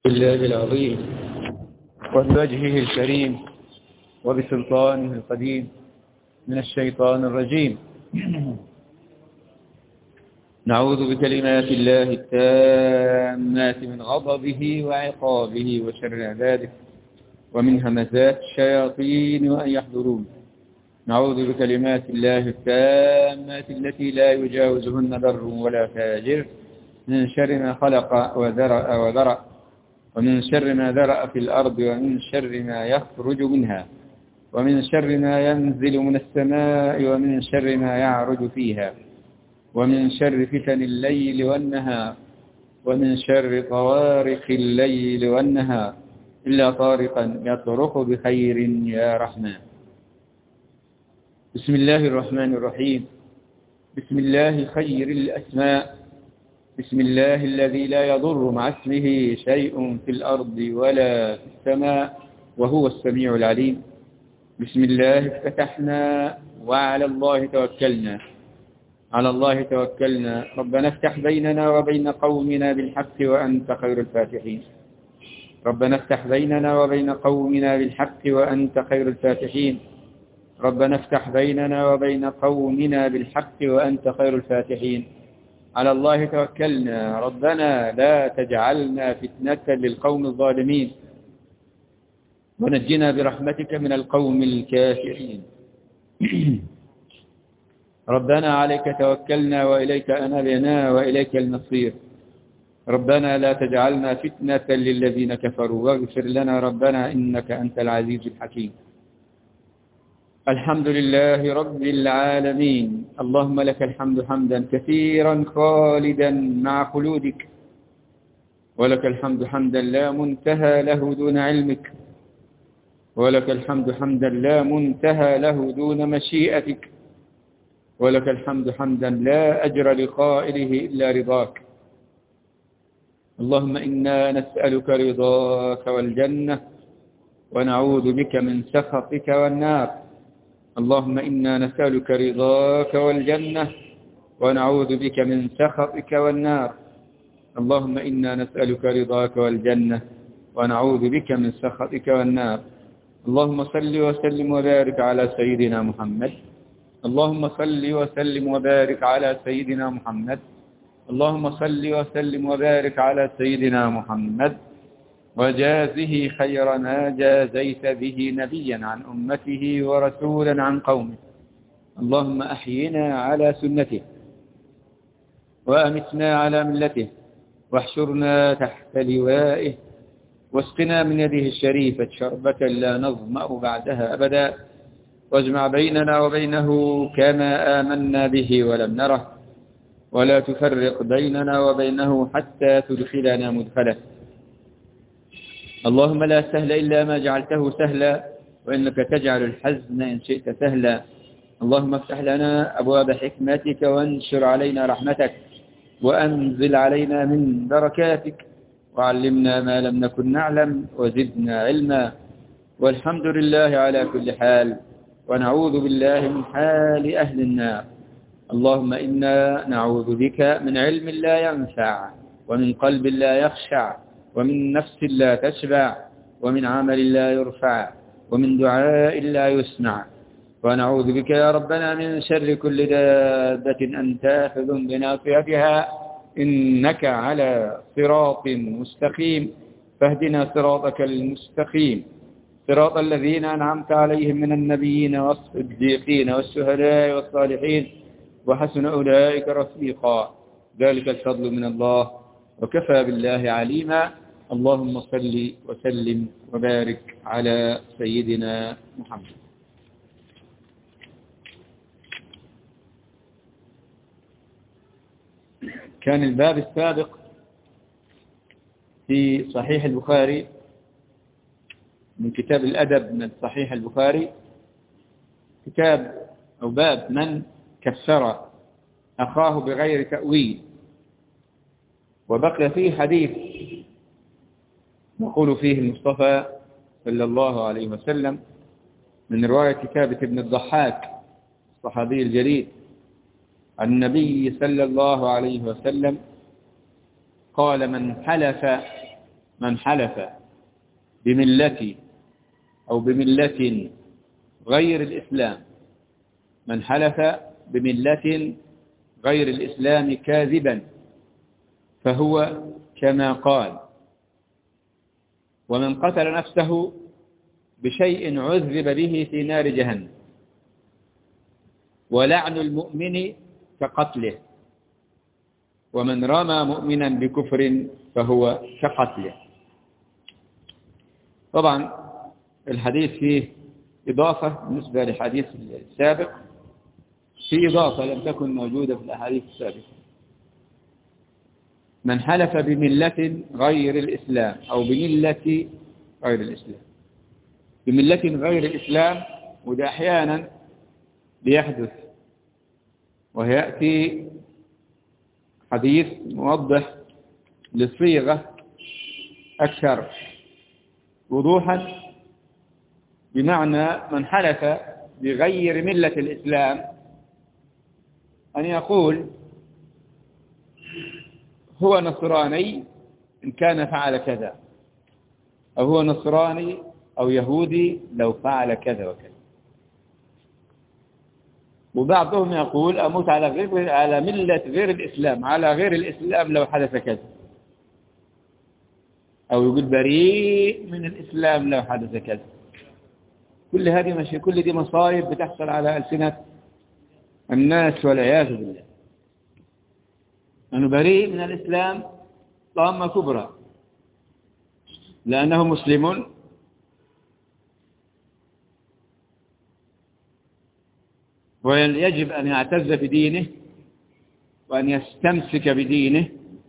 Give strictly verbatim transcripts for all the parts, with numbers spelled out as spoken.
بالله العظيم وبوجهه الكريم وبسلطانه القديم من الشيطان الرجيم. نعوذ بكلمات الله التامات من غضبه وعقابه وشر عباده ومن همزات الشياطين وأن يحضرون. نعوذ بكلمات الله التامات التي لا يجاوزهن بر ولا فاجر من شر ما خلق وذرأ وذرأ ومن شر ما ذرأ في الأرض ومن شر ما يخرج منها ومن شر ما ينزل من السماء ومن شر ما يعرج فيها ومن شر فتن الليل والنهار ومن شر طوارق الليل والنهار إلا طارقا يطرق بخير يا رحمن. بسم الله الرحمن الرحيم. بسم الله خير الأسماء. بسم الله الذي لا يضر مع اسمه شيء في الأرض ولا في السماء وهو السميع العليم. بسم الله افتتحنا وعلى الله توكلنا. على الله توكلنا. ربنا افتح بيننا وبين قومنا بالحق وأنت خير الفاتحين. ربنا افتح بيننا وبين قومنا بالحق وأنت خير الفاتحين. ربنا افتح بيننا وبين قومنا بالحق وأنت خير الفاتحين. على الله توكلنا. ربنا لا تجعلنا فتنة للقوم الظالمين ونجنا برحمتك من القوم الكافرين. ربنا عليك توكلنا وإليك أنبنا وإليك المصير. ربنا لا تجعلنا فتنة للذين كفروا واغفر لنا ربنا إنك أنت العزيز الحكيم. الحمد لله رب العالمين. اللهم لك الحمد حمدا كثيرا خالدا مع خلودك، ولك الحمد حمدا لا منتهى له دون علمك، ولك الحمد حمدا لا منتهى له دون مشيئتك، ولك الحمد حمدا لا أجر لقائله إلا رضاك. اللهم إنا نسألك رضاك والجنة ونعوذ بك من سخطك والنار. اللهم إنا نسألك رضاك والجنة ونعوذ بك من سخطك والنار. اللهم إنا نسألك رضاك والجنة ونعوذ بك من سخطك والنار. اللهم صل وسلم وبارك على سيدنا محمد. اللهم صل وسلم وبارك على سيدنا محمد. اللهم صل وسلم وبارك على سيدنا محمد وجازه خير ما جازيت به نبيا عن أمته ورسولا عن قومه. اللهم أحينا على سنته وأمتنا على ملته واحشرنا تحت لوائه واسقنا من يده الشريفة شربة لا نظمأ بعدها أبدا واجمع بيننا وبينه كما آمنا به ولم نره ولا تفرق بيننا وبينه حتى تدخلنا مدخله. اللهم لا سهل إلا ما جعلته سهلا وإنك تجعل الحزن إن شئت سهلا. اللهم افتح لنا أبواب حكمتك وانشر علينا رحمتك وأنزل علينا من بركاتك وعلمنا ما لم نكن نعلم وزدنا علما. والحمد لله على كل حال ونعوذ بالله من حال أهل النار. اللهم إنا نعوذ بك من علم لا ينفع ومن قلب لا يخشع ومن نفس لا تشبع ومن عمل لا يرفع ومن دعاء لا يسمع. ونعوذ بك يا ربنا من شر كل دابة أنت آخذ بناصيتها إنك على صراط مستقيم فاهدنا صراطك المستقيم صراط الذين أنعمت عليهم من النبيين والصديقين والشهداء والصالحين وحسن أولئك رفيقا. ذلك الفضل من الله وكفى بالله عليما. اللهم صل وسلم وبارك على سيدنا محمد. كان الباب السابق في صحيح البخاري من كتاب الأدب من صحيح البخاري كتاب أو باب من كسر أخاه بغير تأويل، وبقي فيه حديث يقول فيه المصطفى صلى الله عليه وسلم من رواية ثابت بن الضحاك الصحابي الجليل عن النبي صلى الله عليه وسلم قال: من حلف من حلف بملة أو بملة غير الإسلام من حلف بملة غير الإسلام كاذبا فهو كما قال. ومن قتل نفسه بشيء عذب به في نار جهنم. ولعن المؤمن كقتله. ومن رمى مؤمنا بكفر فهو كقتله. طبعا الحديث فيه إضافة بالنسبة للحديث السابق، في إضافة لم تكن موجودة في الأحاديث السابقة. من حلف بملة غير الإسلام أو بملة غير الإسلام، بملة غير الإسلام، وده أحيانا بيحدث، ويأتي حديث موضح للصيغة أكثر وضوحا، بمعنى من حلف بغير ملة الإسلام أن يقول هو نصراني إن كان فعل كذا، أو هو نصراني أو يهودي لو فعل كذا وكذا. وبعضهم يقول أموت على غير على ملة غير الإسلام، على غير الإسلام لو حدث كذا، أو يقول بريء من الإسلام لو حدث كذا. كل هذه مش كل دي مصايب بتحصل على ألسنة الناس والعياذ بالله. أنه بريء من الإسلام طامة كبرى، لأنه مسلم ويجب أن يعتز بدينه وأن يستمسك بدينه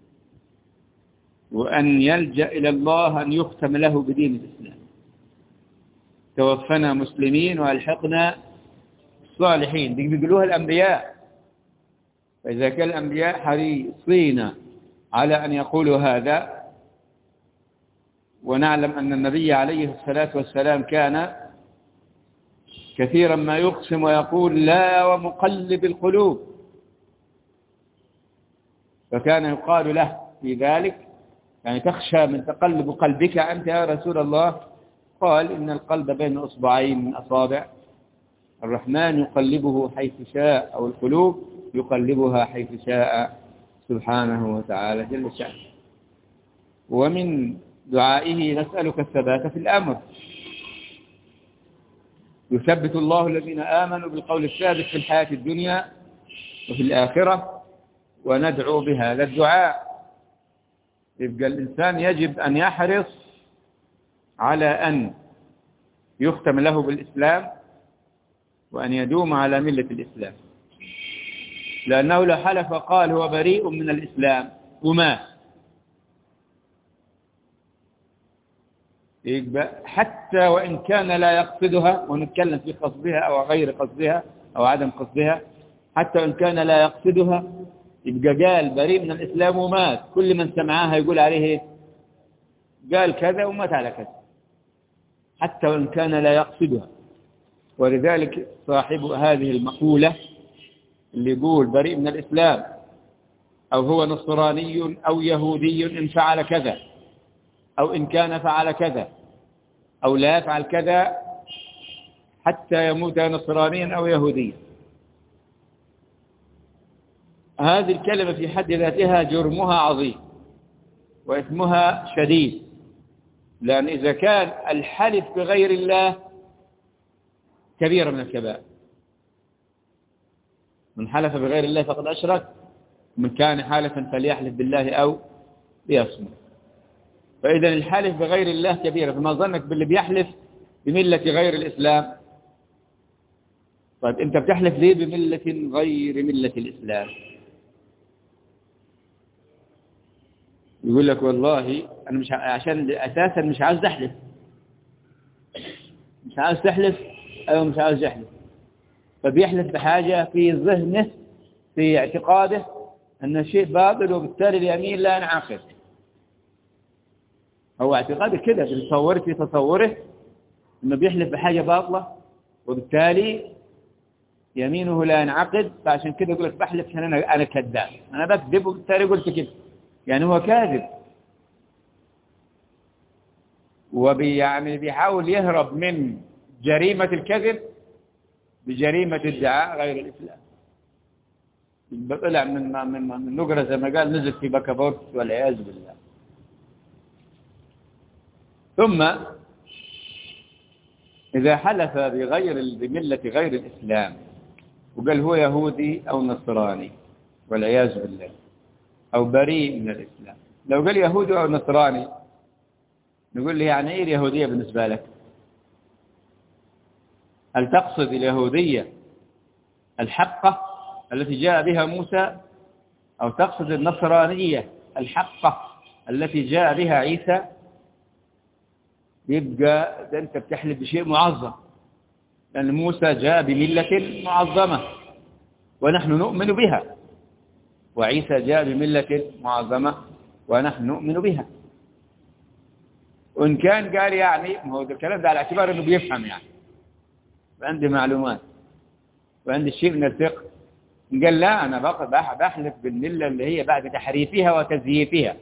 وأن يلجأ إلى الله أن يختم له بدين الإسلام. توفنا مسلمين وألحقنا الصالحين، دي بيقولوها الأنبياء. فإذا كان الأنبياء حريصين على أن يقولوا هذا، ونعلم أن النبي عليه الصلاة والسلام كان كثيرا ما يقسم ويقول لا ومقلب القلوب، فكان يقال له في ذلك يعني تخشى من تقلب قلبك أنت يا رسول الله؟ قال إن القلب بين أصبعين من أصابع الرحمن يقلبه حيث شاء، أو القلوب يقلبها حيث شاء سبحانه وتعالى جل شأنه. ومن دعائه نسألك الثبات في الأمر، يثبت الله الذين آمنوا بالقول الثابت في الحياة الدنيا وفي الآخرة، وندعو بهذا الدعاء. يبقى الإنسان يجب أن يحرص على أن يختم له بالإسلام وأن يدوم على ملة الإسلام، لأنه لو حلف قال هو بريء من الإسلام وما يبقى حتى وإن كان لا يقصدها، ونتكلم في قصدها أو غير قصدها أو عدم قصدها، حتى وإن كان لا يقصدها يبقى قال بريء من الإسلام ومات، كل من سمعها يقول عليه قال كذا ومات على كذا، حتى وإن كان لا يقصدها. ولذلك صاحب هذه المقولة اللي يقول بريء من الإسلام أو هو نصراني أو يهودي إن فعل كذا، أو إن كان فعل كذا، أو لا يفعل كذا حتى يموت نصرانيا أو يهوديا، هذه الكلمة في حد ذاتها جرمها عظيم وإثمها شديد. لأن إذا كان الحلف بغير الله كبيرة من الكبائر، من حلف بغير الله فقد أشرك، من كان حالفا فليحلف بالله أو ليصمت. فإذا الحلف بغير الله كبيرة، فما ظنك باللي بيحلف بملة غير الإسلام؟ طيب أنت بتحلف ليه بملة غير ملة الإسلام؟ يقول لك والله أنا مش عشان أساسا مش عاوز أحلف. مش عاوز تحلف؟ أيوة مش عاوز يحلف. فبيحلف بحاجة في ذهنه في اعتقاده أن الشيء باطل، وبالتالي اليمين لا ينعقد. هو اعتقاده كده، بيتصور في تصوره أنه بيحلف بحاجة باطلة وبالتالي يمينه لا ينعقد، فعشان كده يقول لك بحلف عشان أنا أنا كذاب، أنا بكذب وبالتالي قلت كده، يعني هو كاذب. وبي يعني بيحاول يهرب من جريمة الكذب بجريمة ادعاء غير الإسلام. طلع من من من نجرة زي ما قال، نزل في بكابورت والعياذ بالله. ثم إذا حلف بغير بملة غير الإسلام وقال هو يهودي أو نصراني والعياذ بالله، أو بريء من الإسلام، لو قال يهودي أو نصراني نقول له يعني إيه اليهودية بالنسبة لك؟ هل تقصد اليهودية الحقة التي جاء بها موسى، أو تقصد النصرانية الحقة التي جاء بها عيسى؟ يبقى ده أنت بتحلف بشيء معظم، لأن موسى جاء بملة معظمة ونحن نؤمن بها، وعيسى جاء بملة معظمة ونحن نؤمن بها. وإن كان قال يعني هو الكلام ده على اعتبار أنه بيفهم، يعني وعندي معلومات وعندي شيء من الفقه، قال لا أنا بحلف بالملة اللي هي بعد تحريفها وتزييفها.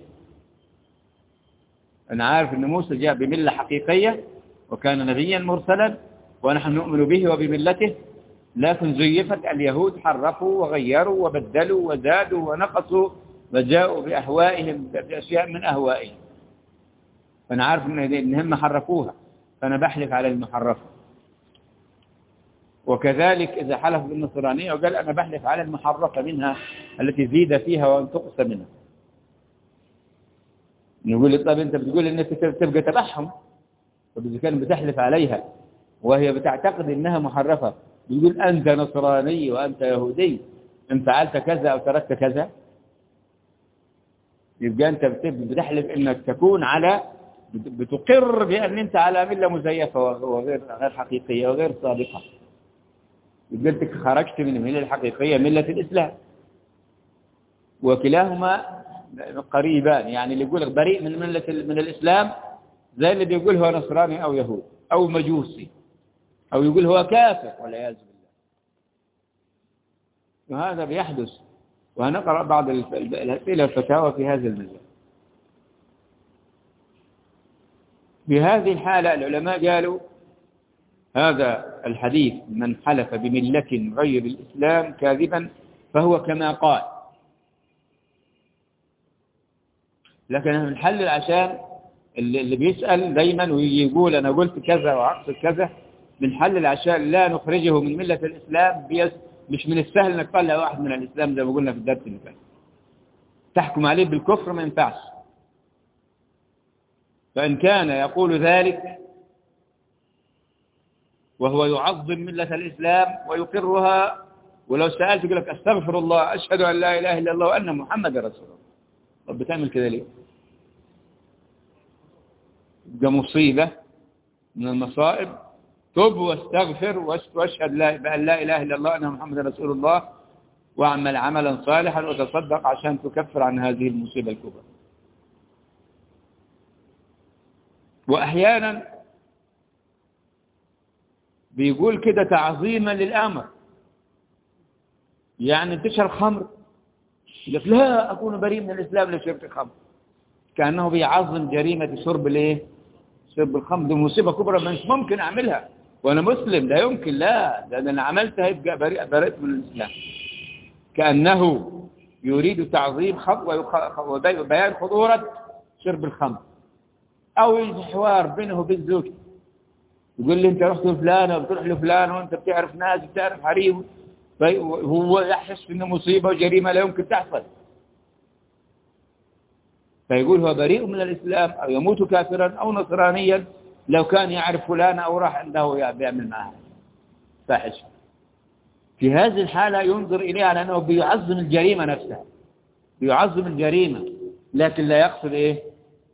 أنا عارف أن موسى جاء بملة حقيقية وكان نبيا مرسلا ونحن نؤمن به وبملته، لكن زيفت، اليهود حرفوا وغيروا وبدلوا وزادوا ونقصوا وجاءوا بأهوائهم بأشياء من أهوائهم، فأنا عارف أن هم حرفوها، فأنا بحلف على المحرفة. وكذلك إذا حلف بالنصرانية وقال أنا بحلف على المحرفة منها التي زيد فيها وانتقص منها، نقول لي طب أنت بتقول إنك تبقى تبعهم، طب إذا كان بتحلف عليها وهي بتعتقد إنها محرفة، بيقول أنت نصراني وأنت يهودي إن فعلت كذا أو تركت كذا، يبقى أنت بتحلف إنك تكون على بتقر بأن أنت على ملة مزيفة وغير غير حقيقية وغير صادقة، يبقى أنت خرجت من الملة الحقيقية ملة الإسلام. وكلاهما قريبان، يعني اللي يقول بريء من ملة من الإسلام زي اللي بيقول هو نصراني أو يهود أو مجوسي أو يقول هو كافر والعياذ بالله، وهذا بيحدث. وهنقرأ بعض الأسئلة والفتاوى في هذا المجال. في هذه الحالة العلماء قالوا هذا الحديث من حلف بملة غير الإسلام كاذبا فهو كما قال، لكن نحلل عشان اللي بيسأل دايما ويقول أنا قلت كذا وأقصد كذا، بنحلل عشان لا نخرجه من ملة الإسلام. مش من السهل أنك تطلع واحد من الإسلام زي ما قلنا في الدرس اللي فات، تحكم عليه بالكفر ما ينفعش. فإن كان يقول ذلك وهو يعظم ملة الإسلام ويقرها، ولو سألت يقول لك أستغفر الله أشهد أن لا إله إلا الله وأن محمد رسول الله، طب بتعمل كده ليه؟ ده مصيبة من المصائب. تب واستغفر واشهد بأن لا إله إلا الله وأن محمد رسول الله واعمل عملا صالحا وتصدق عشان تكفر عن هذه المصيبة الكبرى. وأحيانا بيقول كده تعظيما للأمر، يعني تشرب خمر يقول لا أكون بريء من الإسلام لو شربت خمر، كأنه بيعظم جريمة شرب الايه؟ شرب الخمر. دي مصيبة كبرى مش ممكن أعملها وأنا مسلم، لا يمكن، لا ده أنا عملتها يبقى بريء بريء من الإسلام، كأنه يريد تعظيم خمر وبيان خطورة شرب الخمر. أو يجي حوار بينه وبين زوجته يقول لي أنت رحت لفلانة وبتروح لفلانة وأنت بتعرف ناس بتعرف حريم، هو يحس إنه مصيبة وجريمة لا يمكن تحصل، فيقول هو بريء من الإسلام أو يموت كافرا أو نصرانيا لو كان يعرف فلان أو راح عنده بيعمل معها فاحش. في هذه الحالة ينظر إليه على أنه بيعظم الجريمة نفسها، بيعظم الجريمة، لكن لا يقصد إيه؟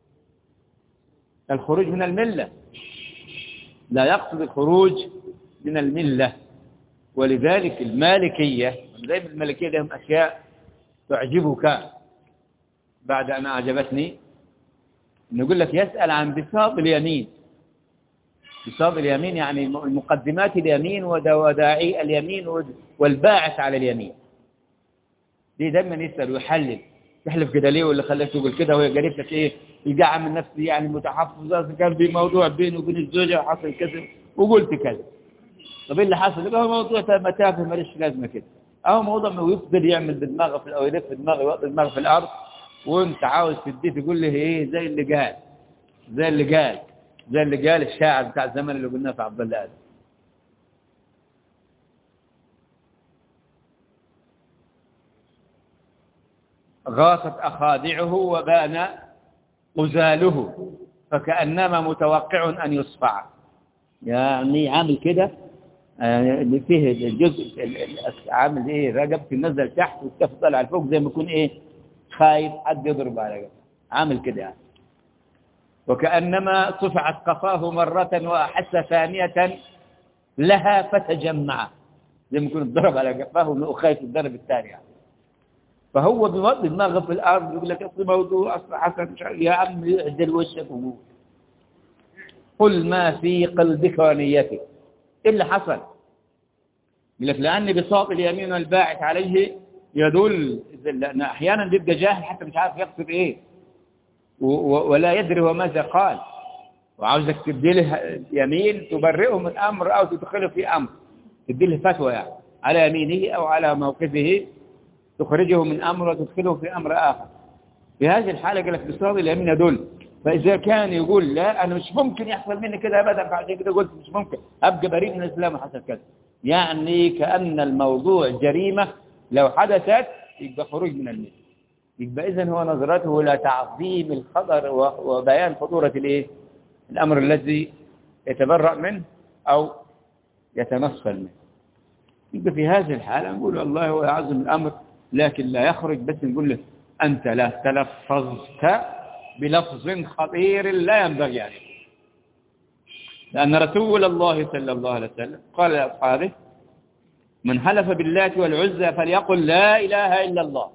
الخروج من الملة، لا يقصد الخروج من الملة. ولذلك المالكية دائما المالكية لهم أشياء تعجبك بعد أن أعجبتني. نقول لك يسأل عن بساط اليمين. بساط اليمين يعني المقدمات اليمين وداعي اليمين والباعث على اليمين، دي دائما يسأل ويحلل تحلف كده ليه؟ واللي خلاك تقول كده؟ وهي قالت لك ايه؟ يقع من نفسي يعني متحفظ، كان في موضوع بيني وبين الزوجة وحصل كذا وقلت كذا. طب ايه اللي حصل؟ يبقى هو موضوع متافه ماليش لازمه كده، او موضوع ما يفضل يعمل بدماغه في او يلف دماغه ويوطي دماغه في الارض، وانت عاوز تديه تقول له ايه؟ زي اللي قال زي اللي قال زي اللي قال الشاعر بتاع الزمن اللي قلناه في عبد الله. غاصت أخادعه وبان غزاله فكأنما متوقع أن يصفع. يعني عامل كده اللي فيه الجزء عامل ايه؟ رقبتي نزل تحت والكف طلع لفوق زي ما يكون ايه؟ خايف حد يضرب على رقبته، عامل كده يعني. وكأنما صفعت قفاه مرة وأحس ثانية لها فتجمع، زي ما يكون الضرب على قفاه وانه خايف الضرب الثاني يعني. فهو بيوضي دماغه في الارض يقول لك اصل موضوع اصل حسن يا عم اعدل وشك وقول قل ما في قلبك ونيتك. ايه اللي حصل؟ يقول لك لان بساط اليمين والباعث عليه يدل لان احيانا بيبقى جاهل حتى مش عارف يقصد ايه ولا يدري هو ماذا قال، وعاوزك تدي له يمين تبرئه من امر او تدخله في امر، تدي له فتوى يعني على يمينه او على موقفه تخرجه من أمر وتدخله في أمر آخر. في هذه الحالة قال لك بساط اليمين يدل. فإذا كان يقول لا أنا مش ممكن يحصل مني كده أبدا، فعشان كده قلت مش ممكن أبقى بريء من الإسلام وحصل كذا، يعني كأن الموضوع جريمة لو حدثت يبقى خروج من الملة. يبقى إذن هو نظرته إلى تعظيم الخطر وبيان خطورة الإيه؟ الأمر الذي يتبرأ منه أو يتنصل منه. يبقى في هذه الحالة نقول والله هو يعظم الأمر لكن لا يخرج، بس نقول له أنت لا تلفظت بلفظ خطير لا ينبغي عليه. لأن رسول الله صلى الله عليه وسلم قال لأصحابه من حلف باللات والعزى فليقل لا إله إلا الله.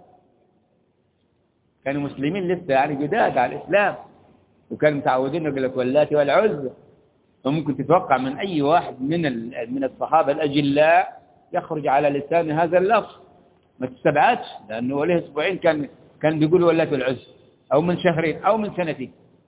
كانوا مسلمين لسه يعني جداد على الإسلام، وكانوا متعودين يقول لك واللات والعزى، وممكن تتوقع من أي واحد من من الصحابة الأجلاء يخرج على لسان هذا اللفظ، ما تستبعدش، لأنه له أسبوعين كان كان بيقول واللات والعزى، أو من شهرين أو من سنتين،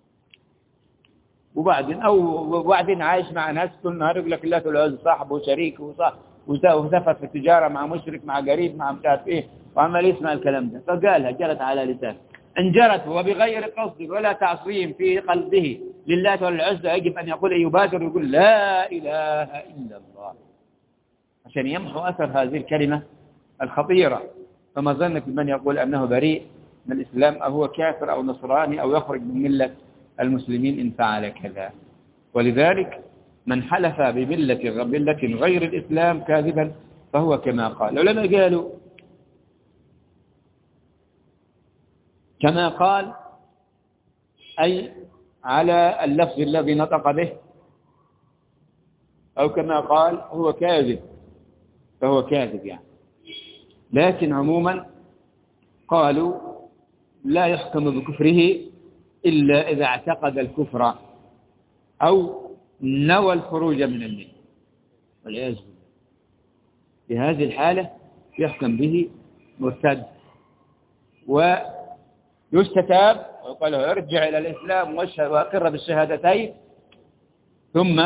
وبعدين أو وبعدين عايش مع ناس كل نهار يقول لك اللات والعزى صاحبه وشريك وصاحب وسافر في التجارة مع مشرك مع قريب مع مش عارف إيه، وعمال يسمع الكلام ده فقالها جرت على لسانه. إن جرت وبغير قصد ولا تعصيم في قلبه لله والعزى يجب أن يقول يبادر ويقول لا إله إلا الله عشان يمحو أثر هذه الكلمة الخطيرة. فما ظنك بمن يقول أنه بريء من الإسلام أو هو كافر أو نصراني أو يخرج من ملة المسلمين إن فعل كذا. ولذلك من حلف بملة ملة غير الإسلام كاذبا فهو كما قال العلماء قالوا كما قال أي على اللفظ الذي نطق به، أو كما قال هو كاذب فهو كاذب يعني. لكن عموما قالوا لا يحكم بكفره إلا إذا اعتقد الكفر أو نوى الخروج من الملة والعياذ بالله. في هذه الحالة يحكم به مرتد ويستتاب ويقال له ارجع إلى الإسلام وأقر بالشهادتين، ثم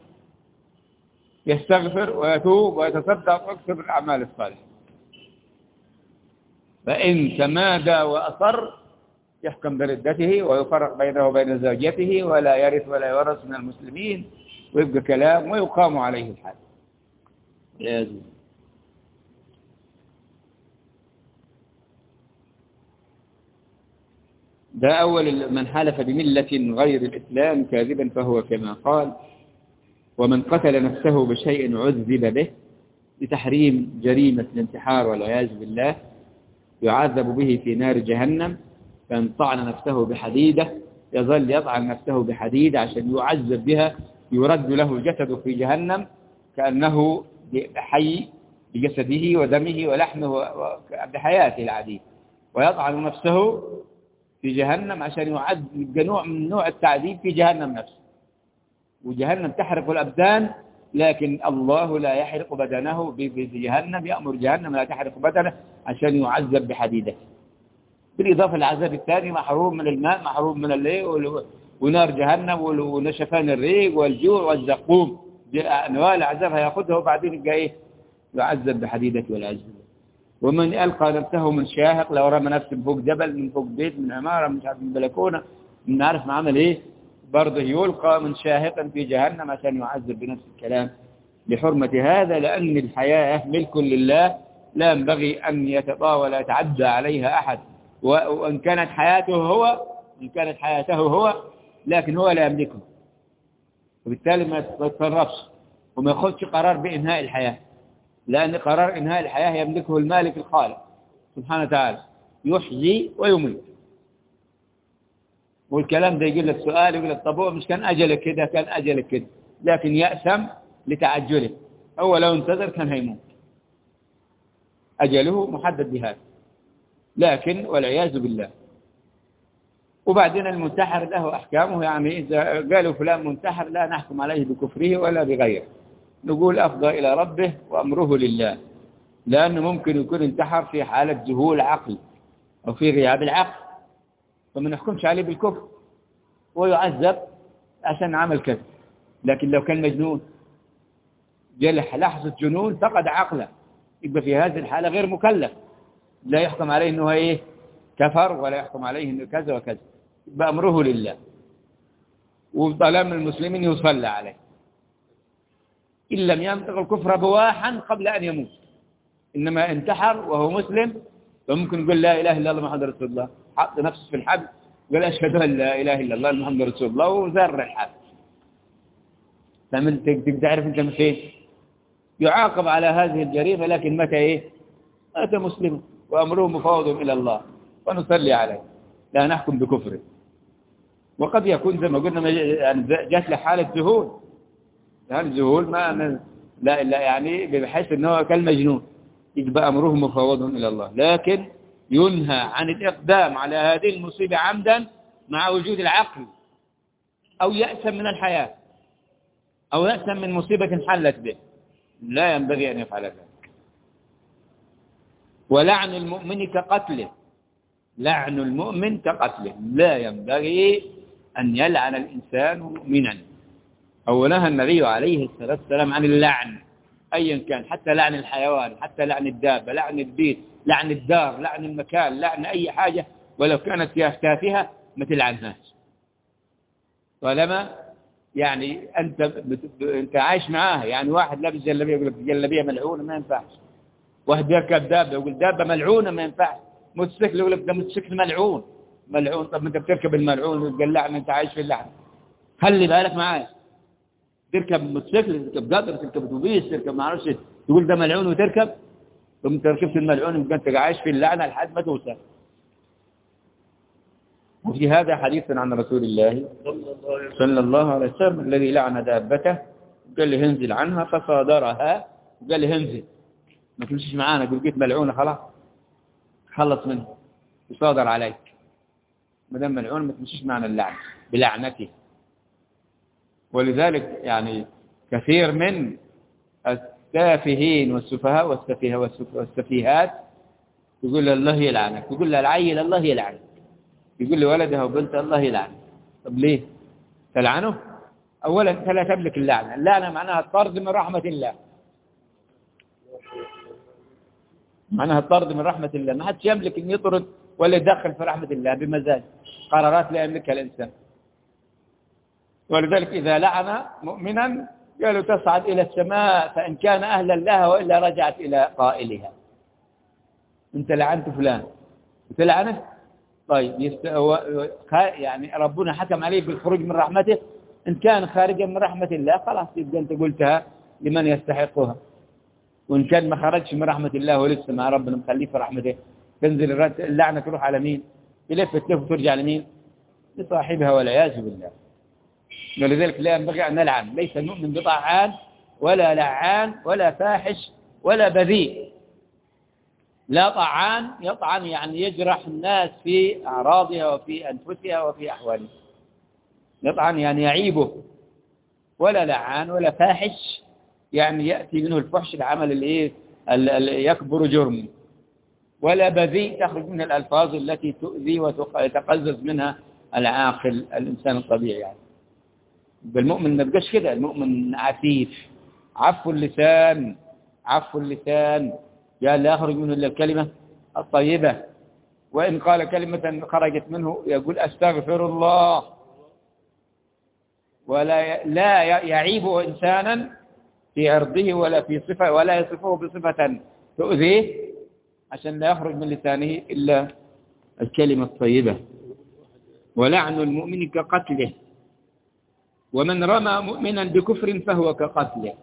يستغفر ويتوب ويتصدق ويكسب الأعمال الصالحة. فإن تمادى وأصر يحكم بردته ويفرق بينه وبين زوجته ولا يرث ولا يورث من المسلمين، ويبقى كلام ويقام عليه الحد. لازم ده أول من حلف بملة غير الإسلام كاذبا فهو كما قال. ومن قتل نفسه بشيء عذب به لتحريم جريمة الانتحار والعياذ بالله يعذب به في نار جهنم. فإن طعن نفسه بحديدة يظل يطعن نفسه بحديدة عشان يعذب بها، يرد له جسده في جهنم كأنه حي بجسده ودمه ولحمه بحياته العادية، ويطعن نفسه في جهنم عشان يعذب نوع من نوع التعذيب في جهنم نفسه. وجهنم تحرق الأبدان لكن الله لا يحرق بدنه بجهنم، يأمر جهنم لا تحرق بدنه عشان يعذب بحديدة. بالإضافة للعذاب الثاني محروم من الماء، محروم من الليل، ونار جهنم، ونشفان الريق، والجوع، والزقوم. دي أنواع العذاب هياخدها، وبعدين يبقى إيه؟ يعذب بحديدة والعياذ بالله. ومن ألقى نفسه من شاهق، لو رمى نفسه من فوق جبل، من فوق بيت، من عمارة، مش عارف من بلكونة، من عارف ما عمل إيه، برضه يلقى من شاهق في جهنم عشان يعذب بنفس الكلام لحرمة هذا، لأن الحياة ملك لله، لا ينبغي أن يتطاول يتعدى عليها أحد. وإن كانت حياته هو إن كانت حياته هو لكن هو لا يملكه، وبالتالي ما يتصرفش وما ياخذش قرار بإنهاء الحياة، لأن قرار إنهاء الحياة يملكه المالك الخالق سبحانه وتعالى، يحيي ويميت. والكلام ده يقول لك سؤال، يقول لك طب هو مش كان أجلك كده؟ كان أجلك كده، لكن يأثم لتعجله. هو لو انتظر كان هيموت، أجله محدد بهذا، لكن والعياذ بالله. وبعدين المنتحر له أحكامه، يعني إذا قالوا فلان منتحر لا نحكم عليه بكفره ولا بغيره، نقول أفضى إلى ربه وأمره لله، لأنه ممكن يكون انتحر في حالة ذهول عقل أو في غياب العقل، فما نحكمش عليه بالكفر ويعذب عشان عمل كذا. لكن لو كان مجنون جلح لحظة جنون فقد عقله، يبقى في هذه الحالة غير مكلف، لا يحكم عليه أنه إيه كفر، ولا يحكم عليه أنه كذا وكذا، يبقى أمره لله. وطالما المسلمين يصلى عليه إن لم ينطق الكفر بواحا قبل أن يموت، إنما انتحر وهو مسلم فممكن يقول لا إله إلا الله محمد رسول الله، حط نفسه في الحبل قال أشهد أن لا إله إلا الله محمد رسول الله وزر الحبل، فمن تعرف أنت من فين؟ يعاقب على هذه الجريمة، لكن متى إيه؟ متى مسلم وأمره مفوض إلى الله ونصلي عليه، لا نحكم بكفره. وقد يكون زي ما قلنا يعني جات له حالة ذهول، يعني ذهول ما لا لا يعني بحيث أنه كالمجنون، يبقى أمره مفوض إلى الله، لكن ينهى عن الإقدام على هذه المصيبة عمدا مع وجود العقل، أو يأسم من الحياة، أو يأسم من مصيبة حلت به، لا ينبغي أن يفعل ذلك. ولعن المؤمن كقتله، لعن المؤمن كقتله، لا ينبغي أن يلعن الإنسان مؤمنا. أو نهى النبي عليه الصلاة والسلام عن اللعن أيا كان، حتى لعن الحيوان، حتى لعن الدابة، لعن البيت، لعن الدار، لعن المكان، لعن أي حاجة ولو كانت تافهة ما تلعنهاش، طالما يعني أنت بت... أنت عايش معاه. يعني واحد لابس جلابية يقول لك جلابية ملعونة ما ينفعش، واحد يركب دابة يقول دابة ملعونة ما ينفعش، موتوسيكل يقول لك ده موتوسيكل ملعون ملعون. طب انت بتركب الملعون وتقلعنا، انت عايش في اللعن. خلي بالك معايا، تركب موتوسيكل، تركب قطر، تركب اتوبيس، تركب ما اعرفش، تقول ده ملعون وتركب، طب انت ركبت الملعون يبقى انت عايش في اللعنه لحد ما توصل. وفي هذا حديث عن رسول الله صلى الله عليه وسلم الذي لعن دابته، قال له انزل عنها فصادرها، قال له انزل ما تمشيش معانا، قل جيت ملعونه خلاص خلص منه، يصادر عليك ما دام ملعون ما تمشيش معنا اللعن بلعنته. ولذلك يعني كثير من التافهين والسفهاء والسفيه والسفيهات يقول الله يلعنك، يقول له العيل الله يلعنك، يقول لولدها وبنتها الله يلعنك. طب ليه تلعنه؟ أولا أنت لا تملك اللعنة، اللعنة معناها الطرد من رحمة الله، معناها الطرد من رحمة الله، ما حدش يملك أن يطرد ولا يدخل في رحمة الله بمزاج، قرارات لا يملكها الإنسان. ولذلك إذا لعن مؤمنا قالوا تصعد إلى السماء فإن كان أهلا لها وإلا رجعت إلى قائلها. أنت لعنت فلان وتلعنه، طيب يست... يعني ربنا حكم عليه بالخروج من رحمته، إن كان خارجا من رحمة الله خلاص يبقى أنت قلتها لمن يستحقها، وإن كان ما خرجش من رحمة الله ولسه مع ربنا مخليه في رحمته، تنزل اللعنة تروح على مين؟ تلف تلف وترجع لمين؟ لصاحبها والعياذ بالله. ولذلك لا ينبغي أن نلعن، ليس المؤمن بطاعان ولا لعان ولا فاحش ولا بذيء. لا طعان، يطعن يعني يجرح الناس في أعراضها وفي أنفسها وفي أحوالها، يطعن يعني يعيبه. ولا لعان ولا فاحش يعني يأتي منه الفحش، العمل اللي يكبر جرمه. ولا بذيء تخرج منها الألفاظ التي تؤذي ويتقزز منها العاقل الإنسان الطبيعي يعني. بالمؤمن ما بقاش كده، المؤمن عفيف، عفو اللسان، عفو اللسان يا لا يخرج منه إلا الكلمة الطيبة، وإن قال كلمة خرجت منه يقول أستغفر الله، ولا لا يعيب إنسانا في عرضه ولا في صفة ولا يصفه بصفة تؤذيه، عشان لا يخرج من لسانه إلا الكلمة الطيبة. ولعن المؤمن كقتله، ومن رمى مؤمنا بكفر فهو كقتله.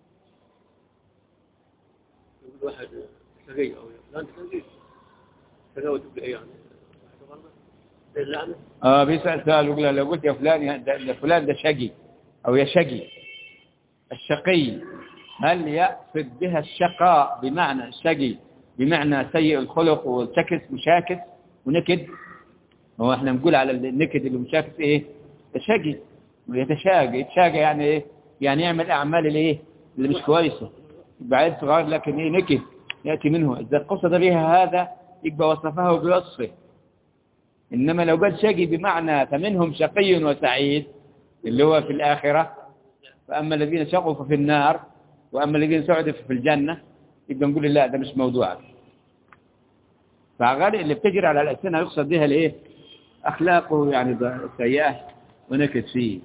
واحد سقي أو لا أنت سقي تجاوز بأيام اللعنة. آه بيسأل سؤال يقول لو قلت يا فلان يا فلان ده شقي أو يا شقي، الشقي هل يقصد بها الشقاء بمعنى الشقي بمعنى سيء الخلق والشكس مشاكس ونكد؟ هو احنا نقول على النكد اللي مشاكس ايه؟ الشقي ويتشاقى، يتشاقى يعني ايه؟ يعني يعمل اعمال الايه اللي مش كويسه، بعيد صغار لكن ايه نكد ياتي منه. اذا قصد بها هذا يبقى وصفه بوصفه. انما لو قال شقي بمعنى فمنهم شقي وسعيد اللي هو في الاخره، فاما الذين شقوا ففي النار واما الذين سعدوا ففي الجنه، يبقى نقول لا ده مش موضوع. فغالبا اللي بتجري على الألسنة يقصد بها الايه؟ اخلاقه يعني سيئه ونكد فيه.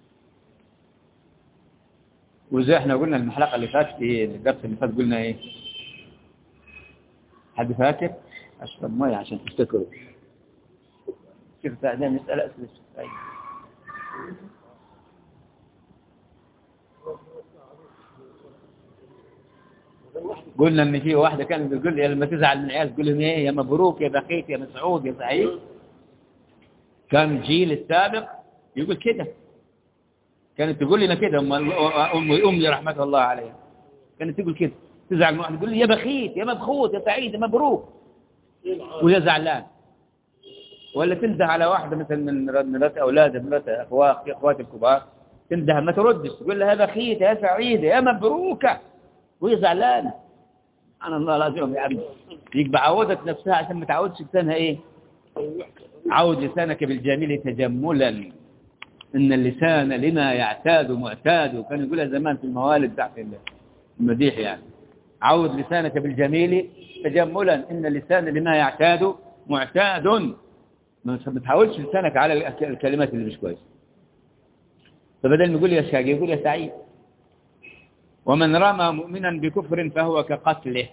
وزي احنا قلنا الحلقه اللي فاتت في الدرس اللي فات قلنا ايه؟ حد فاكر؟ اشرب ميه عشان تفتكروا. كيف ده مساله اسئله. قلنا ان في واحده كانت بتقول لي لما تزعل من العيال تقول لهم ايه؟ يا مبروك يا بخيت يا مسعود يا سعيد. كان الجيل السابق يقول كده، كانت تقول لنا كده ام امي امي رحمه الله عليها كانت تقول كده، تزعل من واحد تقول لي يا بخيت يا مبخوت يا سعيد يا مبروك ويا زعلان. ولا تنده على واحده مثلا من مرات اولادها مرات اخوات اخوات الكبار، تنده ما تردش تقول لها يا بخيت يا سعيده يا مبروكه وهي زعلانه. سبحان الله العظيم يا عبد، يبقى عودت نفسها عشان ما تعودش لسانها ايه؟ عود لسانك بالجميل تجملا، ان اللسان لما يعتاد معتاد، وكان يقولها زمان في الموالد بتاعت المديح يعني. عود لسانك بالجميل تجملا ان اللسان لما يعتاد معتاد، ما تحاولش لسانك على الكلمات اللي مش كويسه. فبدل ما يقول يا شاقي يقول يا سعيد. ومن رمى مؤمنا بكفر فهو كقتله،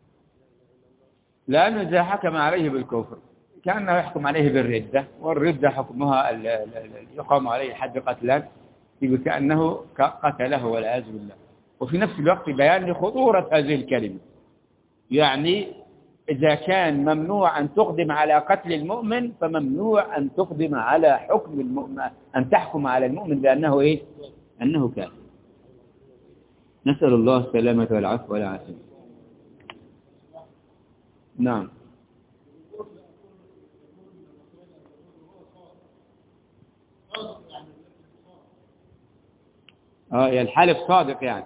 لأنه إذا حكم عليه بالكفر كأنه يحكم عليه بالردة، والردة حكمها يقام عليه حد قتلا، يقول كأنه قتله والعياذ بالله. وفي نفس الوقت بيان لخطورة هذه الكلمة، يعني إذا كان ممنوع أن تقدم على قتل المؤمن فممنوع أن تقدم على حكم المؤمن، أن تحكم على المؤمن بأنه إيه؟ أنه كافر. نسأل الله السلامة والعفو والعافية. نعم. اه يا الحالف صادق يعني.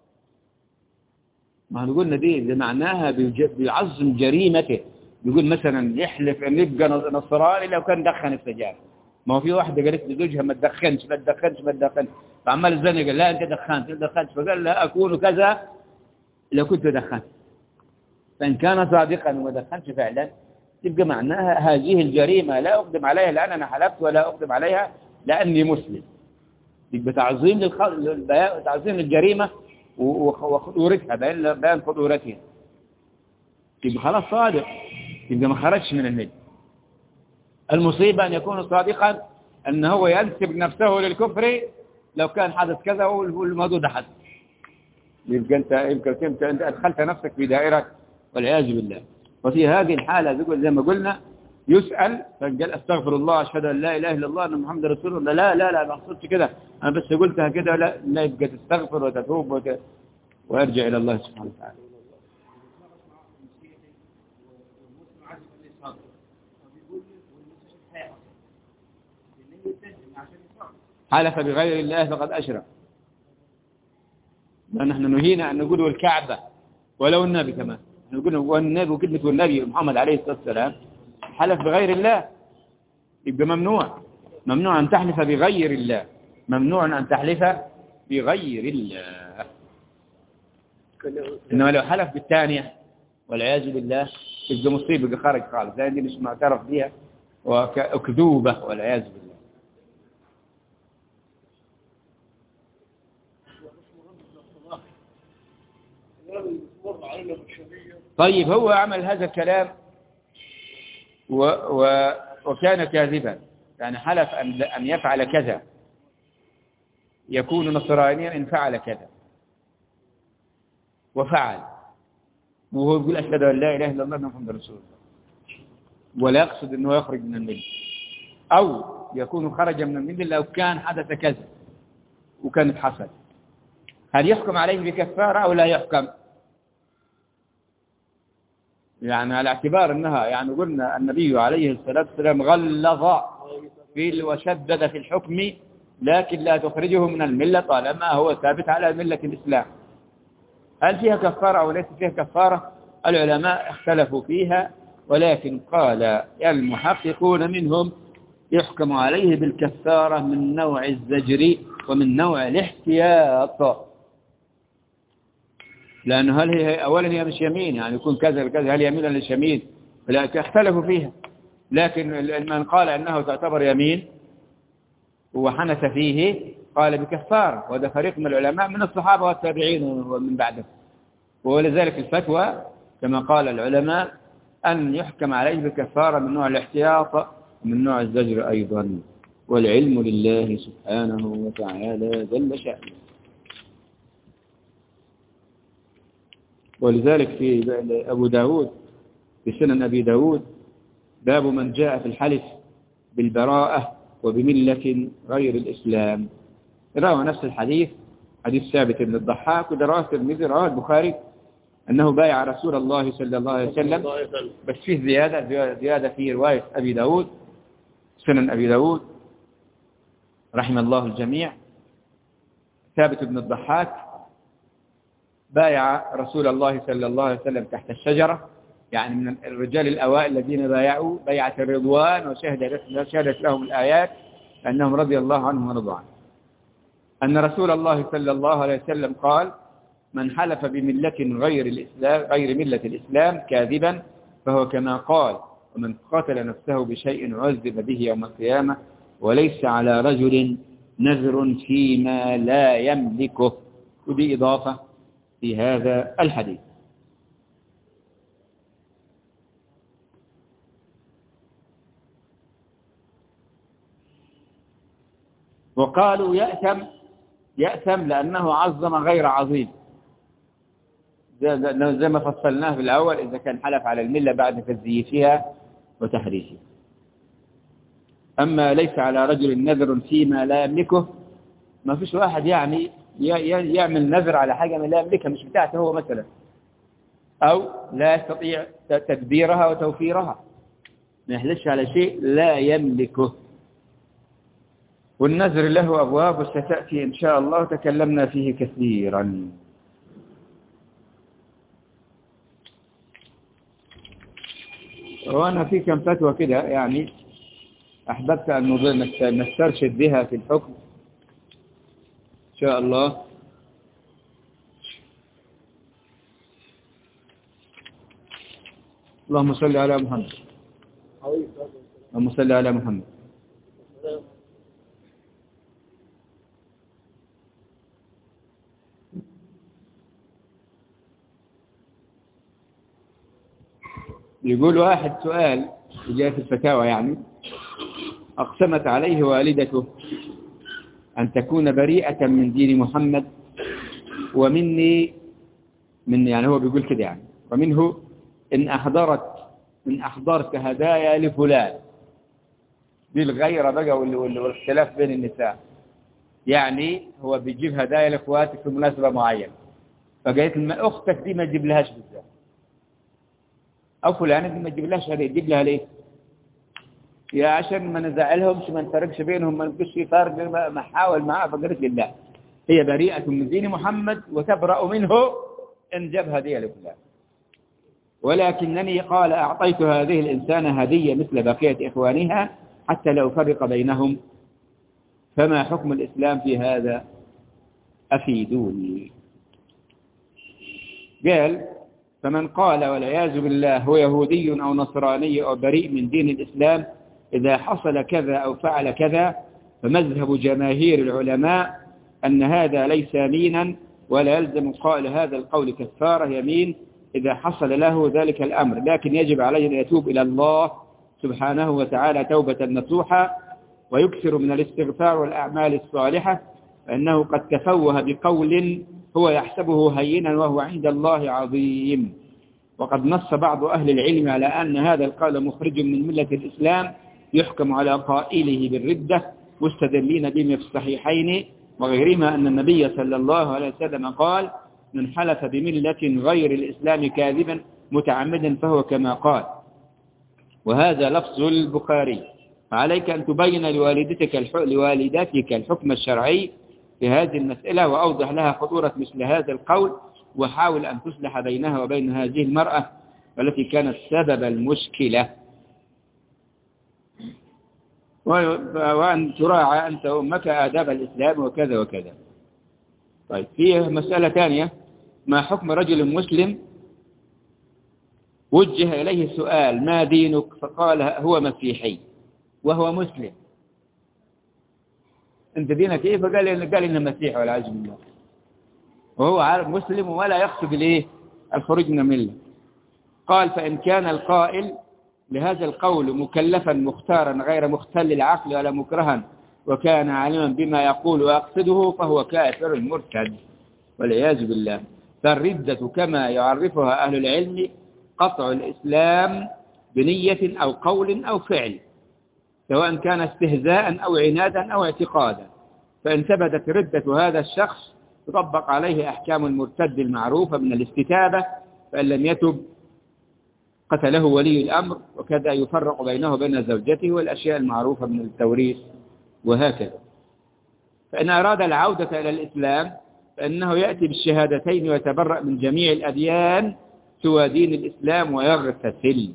ما هنقولنا دي اللي معناها بيعظم جريمته، بيقول مثلا يحلف ان يبقى نصراني لو كان دخن السجاير. ما هو في واحده قالت لزوجها ما تدخنش ما تدخنش ما تدخنش، فعمال الزني قال لا انت دخنت انت دخنت، فقال لا اكون كذا لو كنت دخنت. فان كان صادقا وما دخنش فعلا تبقى معناها هذه الجريمه لا اقدم عليها لان انا حلفت، ولا اقدم عليها لاني مسلم. يبقى تعظيم للخ... تعظيم للجريمه وخطورتها، بيان بيان خطورتها. يبقى خلاص صادق، يبقى ما خرجش من المله. المصيبه ان يكون صادقا ان هو ينسب نفسه للكفر لو كان حدث كذا والموضوع ده حدث، يبقى انت يمكن انت ادخلت نفسك في دائره والعياذ بالله. وفي هذه الحاله يقول زي ما قلنا يسأل فقال استغفر الله اشهد ان لا اله الا الله ان محمد رسول الله، لا لا لا ما اقصدش كده انا بس قلتها كده، لا لا يبقى تستغفر وتتوب وت... وارجع الى الله سبحانه وتعالى. حلف بغير الله فقد اشرك. نحن نهينا ان نقول الكعبه ولو النبي كمان، نقول والنبي وكلمة والنبي محمد عليه الصلاة والسلام حلف بغير الله، يبقى ممنوع ممنوع أن تحلف بغير الله، ممنوع أن تحلف بغير الله. إنما لو حلف بالثانية والعياذ بالله يبقى مصيبة، يبقى خارج خالص، زي دي مش معترف بها وكذوبة والعياذ بالله. طيب هو عمل هذا الكلام و و وكان كاذبا، يعني حلف أن أن يفعل كذا، يكون نصرانيا إن فعل كذا وفعل، وهو يقول أشهد أن لا إله إلا الله محمد رسول الله، ولا يقصد أنه يخرج من الملة، أو يكون خرج من الملة لو كان حدث كذا وكانت حصل، هل يحكم عليه بكفارة أو لا يحكم؟ يعني على اعتبار أنها، يعني قلنا النبي عليه الصلاة والسلام غلظ في وشدد في الحكم، لكن لا تخرجه من الملة طالما هو ثابت على ملة الإسلام. هل فيها كفارة أو ليس فيها كفارة؟ العلماء اختلفوا فيها، ولكن قال المحققون منهم يحكم عليه بالكفارة من نوع الزجر ومن نوع الاحتياط، لأنه هل هي أولا هي مش يمين، يعني يكون كذا وكذا، هل يمين ولا مش يمين؟ لكن اختلفوا فيها، لكن من قال أنه تعتبر يمين وحنث فيه قال بكفارة، وهذا فريق من العلماء من الصحابة والتابعين ومن بعدهم، ولذلك الفتوى كما قال العلماء أن يحكم عليه بكفارة من نوع الاحتياط ومن نوع الزجر أيضا، والعلم لله سبحانه وتعالى جل شأنه. ولذلك في أبو داود في سنن أبي داود باب من جاء في الحلف بالبراءة وبملة غير الإسلام، روى نفس الحديث، حديث ثابت بن الضحاك، ودراسة الترمذي، رواه البخاري أنه بايع رسول الله صلى الله عليه وسلم، بس فيه زيادة زيادة في رواية أبي داود سنن أبي داود رحم الله الجميع. ثابت بن الضحاك بايع رسول الله صلى الله عليه وسلم تحت الشجرة، يعني من الرجال الأوائل الذين بايعوا بيعة الرضوان، وشهدت لهم الآيات أنهم رضي الله عنهم ورضوا عنه، أن رسول الله صلى الله عليه وسلم قال: من حلف بملة غير الإسلام غير ملة الإسلام كاذبا فهو كما قال، ومن قتل نفسه بشيء عذب به يوم القيامة، وليس على رجل نذر فيما لا يملكه. ودي إضافة في هذا الحديث. وقالوا يأثم يأثم لأنه عظم غير عظيم، زي ما فصلناه في الأول، إذا كان حلف على الملة بعد تزييفها وتحريفها. أما ليس على رجل نذر فيما لا يملكه، ما فيش واحد يعني يعمل نذر على حاجة من لا يملكها، مش بتاعته هو مثلا، أو لا يستطيع تدبيرها وتوفيرها، ما يحلفش على شيء لا يملكه. والنذر له أبواب وستأتي إن شاء الله تكلمنا فيه كثيرا. وأنا في كم فتوى كده يعني أحببت أن نسترشد بها في الحكم إن شاء الله. اللهم صل على محمد، اللهم صل على محمد. يقول واحد سؤال جاء في الفتاوى، يعني أقسمت عليه والدته أن تكون بريئة من دين محمد ومني، من يعني هو بيقول كده يعني، ومنه إن أحضرت إن أحضرت هدايا لفلان، دي الغيرة بقى والاختلاف بين النساء، يعني هو بيجيب هدايا لأخواتك في مناسبة معينة، فقالت لما أختك دي ما تجيب لهاش بالذات، أو فلانة دي ما تجيب لهاش هدايا، تجيب لها ليه؟ يا عشان ما نزعلهمش، ما نفرقش بينهم، ما نبقاش في فرق، ما حاول معاه. فقالت لله هي بريئة من دين محمد وتبرأ منه إن جاب هدية لفلان. ولكنني قال أعطيت هذه الإنسان هدية مثل بقية إخوانها حتى لا أفرق بينهم، فما حكم الإسلام في هذا؟ أفيدوني. قال فمن قال والعياذ بالله هو يهودي أو نصراني أو بريء من دين الإسلام إذا حصل كذا أو فعل كذا، فمذهب جماهير العلماء أن هذا ليس يمينا، ولا يلزم قائل هذا القول كفارة يمين إذا حصل له ذلك الأمر، لكن يجب عليه أن يتوب إلى الله سبحانه وتعالى توبة نصوحة ويكثر من الاستغفار والأعمال الصالحة، فإنه قد تفوه بقول هو يحسبه هينا وهو عند الله عظيم. وقد نص بعض أهل العلم على أن هذا القول مخرج من ملة الإسلام يحكم على قائله بالردة، مستدلين بما في الصحيحين وغيرهما أن النبي صلى الله عليه وسلم قال من حلف بملة غير الإسلام كاذبا متعمدا فهو كما قال، وهذا لفظ البخاري. فعليك أن تبين لوالدتك لوالدتك الحكم الشرعي في هذه المسألة، وأوضح لها خطورة مثل هذا القول، وحاول أن تصلح بينها وبين هذه المرأة التي كانت سبب المشكلة، وأن تراعى أنت أمك آداب الإسلام وكذا وكذا. طيب فيه مسألة ثانية، ما حكم رجل مسلم وجه إليه سؤال ما دينك؟ فقال هو مسيحي وهو مسلم. أنت دينك إيه؟ فقال قال إنه مسيحي والعياذ بالله، وهو عارف مسلم ولا يقصد الإيه؟ الخروج من الملة. قال فإن كان القائل لهذا القول مكلفا مختارا غير مختل العقل ولا مكرها وكان عالما بما يقول ويقصده فهو كافر مرتد والعياذ بالله. فالردة كما يعرفها أهل العلم قطع الإسلام بنية أو قول أو فعل، سواء كان استهزاء أو عنادا أو اعتقادا. فإن ثبتت ردة هذا الشخص تطبق عليه أحكام المرتد المعروفة من الاستتابة، فإن لم يتب قتله ولي الأمر، وكذا يفرق بينه وبين زوجته والأشياء المعروفة من التوريث وهكذا. فإن أراد العودة إلى الإسلام فإنه يأتي بالشهادتين ويتبرأ من جميع الأديان سوى دين الإسلام ويغتسل.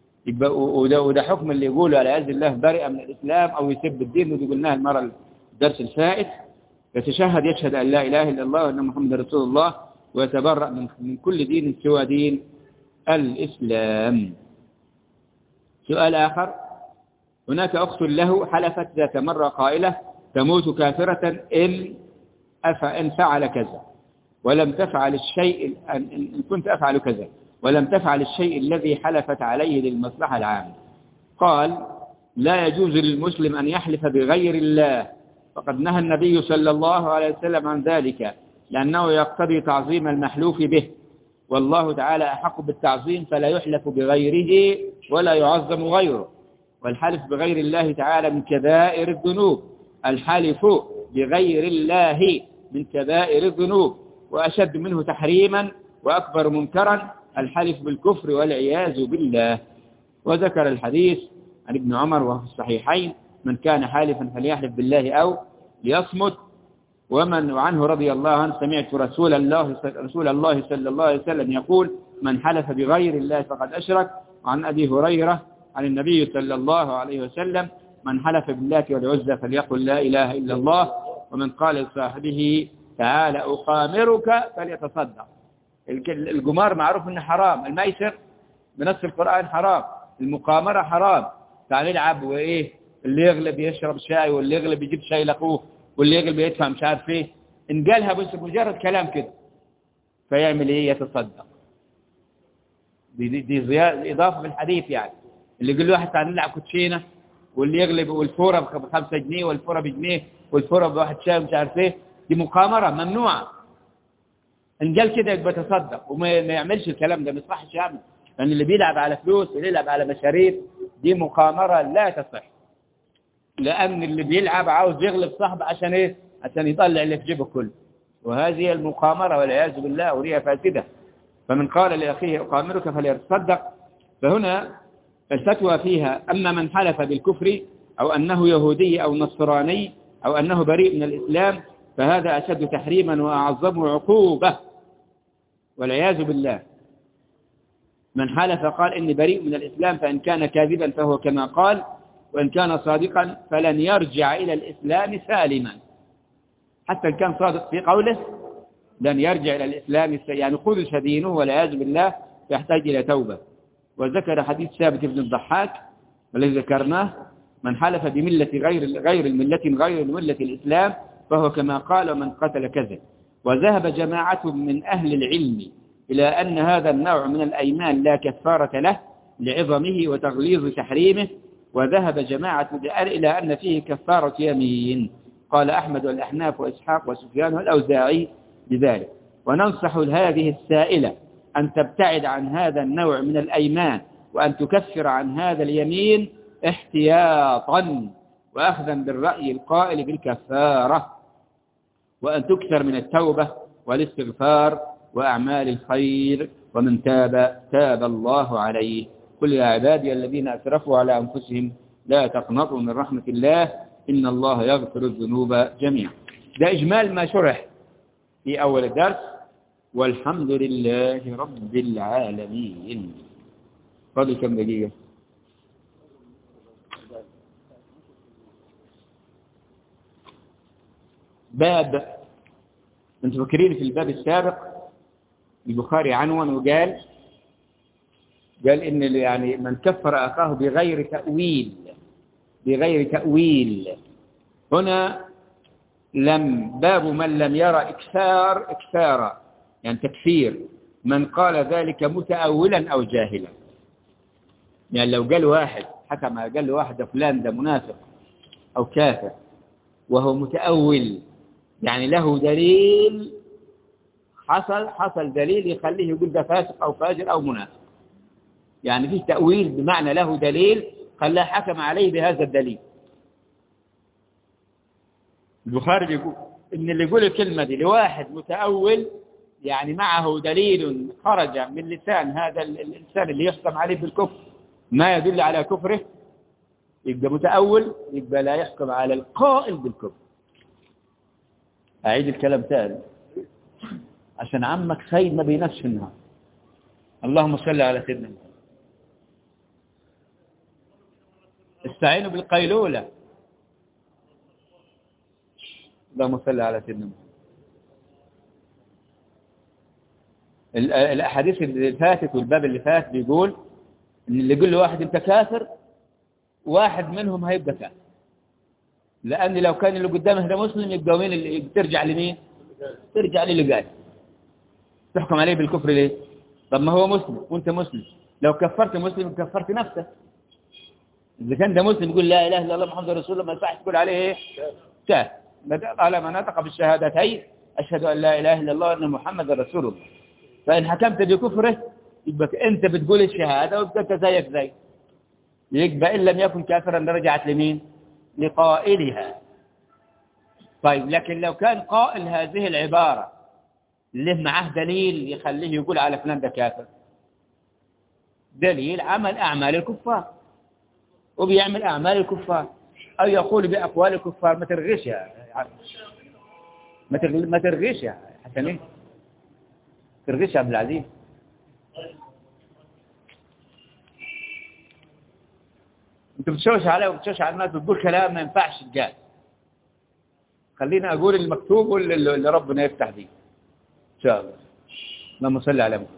وده حكم اللي يقوله على عز الله برئ من الإسلام أو يسب الدين، ودي قلناها المرة الدرس الفائت. يتشهد يشهد أن لا إله إلا الله وأن محمد رسول الله ويتبرأ من, من كل دين سوى دين الإسلام. سؤال آخر، هناك أخت له حلفت ذات مرة قائلة تموت كافرة إن إن فعل كذا ولم تفعل الشيء إن كنت أفعل كذا ولم تفعل الشيء الذي حلفت عليه للمصلحة العامة. قال لا يجوز للمسلم أن يحلف بغير الله، فقد نهى النبي صلى الله عليه وسلم عن ذلك لأنه يقتضي تعظيم المحلوف به، والله تعالى أحق بالتعظيم فلا يحلف بغيره ولا يعظم غيره. والحلف بغير الله تعالى من كبائر الذنوب، الحلف بغير الله من كبائر الذنوب، وأشد منه تحريما وأكبر منكرا الحلف بالكفر والعياذ بالله. وذكر الحديث عن ابن عمر وفي الصحيحين من كان حالفا فليحلف بالله أو ليصمت. ومن عنه رضي الله عنه سمعت رسول الله رسول الله صلى الله عليه وسلم يقول من حلف بغير الله فقد أشرك. وعن أبي هريرة عن النبي صلى الله عليه وسلم من حلف بالله والعزى فليقل لا إله إلا الله. ومن قال لصاحبه تعالى أقامرك فليتصدق. القمار معروف انه حرام، الميسر بنص القرآن حرام، المقامرة حرام. تعال يلعب وايه، اللي يغلب يشرب شاي واللي يغلب يجيب شاي لاخوه واللي يغلب يدفع مش عارف ايه، ان قالها بس مجرد كلام كده فيعمل ايه؟ يتصدق. دي, دي زيادة اضافه في الحديث، يعني اللي يقول له واحد تعال نلعب كوتشينه واللي يغلب والفوره بخمسة جنيه والفوره بجنيه والفوره بواحد شاي مش عارف ايه، دي مقامرة ممنوعة. ان قال كده يبقى تصدق وما يعملش الكلام ده، ما يصحش يعمل، لان اللي بيلعب على فلوس واللي يلعب على مشاريع دي مقامرة لا تصح، لان اللي بيلعب عاوز يغلب صاحبه عشان ايه؟ عشان يطلع اللي في جيبه كله، وهذه المقامرة والعياذ بالله وهي فاسدة. فمن قال لأخيه أقامرك فليتصدق. فهنا الفتوى فيها أما من حلف بالكفر أو أنه يهودي أو نصراني أو أنه بريء من الإسلام فهذا أشد تحريما وأعظم عقوبة والعياذ بالله. من حلف قال إني بريء من الإسلام فإن كان كاذبا فهو كما قال، وإن كان صادقا فلن يرجع إلى الإسلام سالما. حتى إن كان صادق في قوله لن يرجع إلى الإسلام، يعني خذش دينه والعياذ بالله يحتاج إلى توبة. وذكر حديث ثابت بن الضحاك الذي ذكرناه: من حلف بملة غير غير الملة غير ملة الإسلام فهو كما قال ومن قتل كذب. وذهب جماعة من أهل العلم إلى أن هذا النوع من الأيمان لا كفارة له لعظمه وتغليظ تحريمه، وذهب جماعة إلى أن فيه كفارة يمين. قال أحمد والأحناف وإسحاق وسفيان والأوزاعي بذلك. وننصح هذه السائلة أن تبتعد عن هذا النوع من الأيمان، وأن تكفر عن هذا اليمين احتياطا وأخذا بالرأي القائل بالكفارة، وأن تكثر من التوبة والاستغفار وأعمال الخير، ومن تاب تاب الله عليه. قل يا عبادي الذين أسرفوا على أنفسهم لا تقنطوا من رحمة الله إن الله يغفر الذنوب جميعا. ده إجمال ما شرح في أول الدرس، والحمد لله رب العالمين. فاضل كم دقيقة؟ باب، انتم فاكرين في الباب السابق البخاري عنوان وقال قال إن يعني من كفر أخاه بغير تأويل بغير تأويل هنا لم باب من لم يرى إكثار إكثارا، يعني تكفير من قال ذلك متأولا أو جاهلا. يعني لو قال واحد حكم قال له واحد فلان ده منافق أو كافر وهو متأول، يعني له دليل، حصل حصل دليل يخليه يقول ده فاسق أو فاجر أو منافق، يعني فيه تأويل بمعنى له دليل خلاه حكم عليه بهذا الدليل. البخاري يقول إن اللي يقول الكلمة دي لواحد متأول، يعني معه دليل خرج من لسان هذا الإنسان اللي يحكم عليه بالكفر ما يدل على كفره، يبقى متأول، يبقى لا يحكم على القائل بالكفر. أعيد الكلام تاني عشان عمك سيد ما بينفش في النهار. اللهم صل على سيدنا. استعينوا بالقيلولة. اللهم صل على سيدنا. الأحاديث اللي فاتت والباب اللي فات بيقول إن اللي يقول له واحد أنت كافر، واحد منهم هيبقى كافر، لأن لو كان اللي قدامه ده مسلم يبقى مين اللي بترجع لمين؟ ترجع للي قال. تحكم عليه بالكفر ليه؟ طب ما هو مسلم وانت مسلم، لو كفرت مسلم كفرت نفسك. إذا كان ده مسلم يقول لا إله إلا الله محمد رسول الله، ما يصحش تقول عليه إيه؟ كافر. على ما نطق بالشهادتين أشهد أن لا إله إلا الله وأن محمد رسول الله. فإن حكمت بكفره يبقى أنت بتقول الشهادة ويبقى أنت زيك زي، يبقى إن لم يكن كافرا رجعت لمين؟ لقائلها. طيب لكن لو كان قائل هذه العبارة له معه دليل يخليه يقول على فلان ده كافر، دليل عمل أعمال الكفار وبيعمل أعمال الكفار أو يقول بأقوال الكفار، ما ترغشها ما ترغشها حسن إيه ترغشها عبد العزيز. انت بتشوش عليه وبتشوش على الناس بتقول كلام ما ينفعش الجاد. خلينا اقول المكتوب واللي ربنا يفتح به ان شاء الله. اللهم صل على محمد.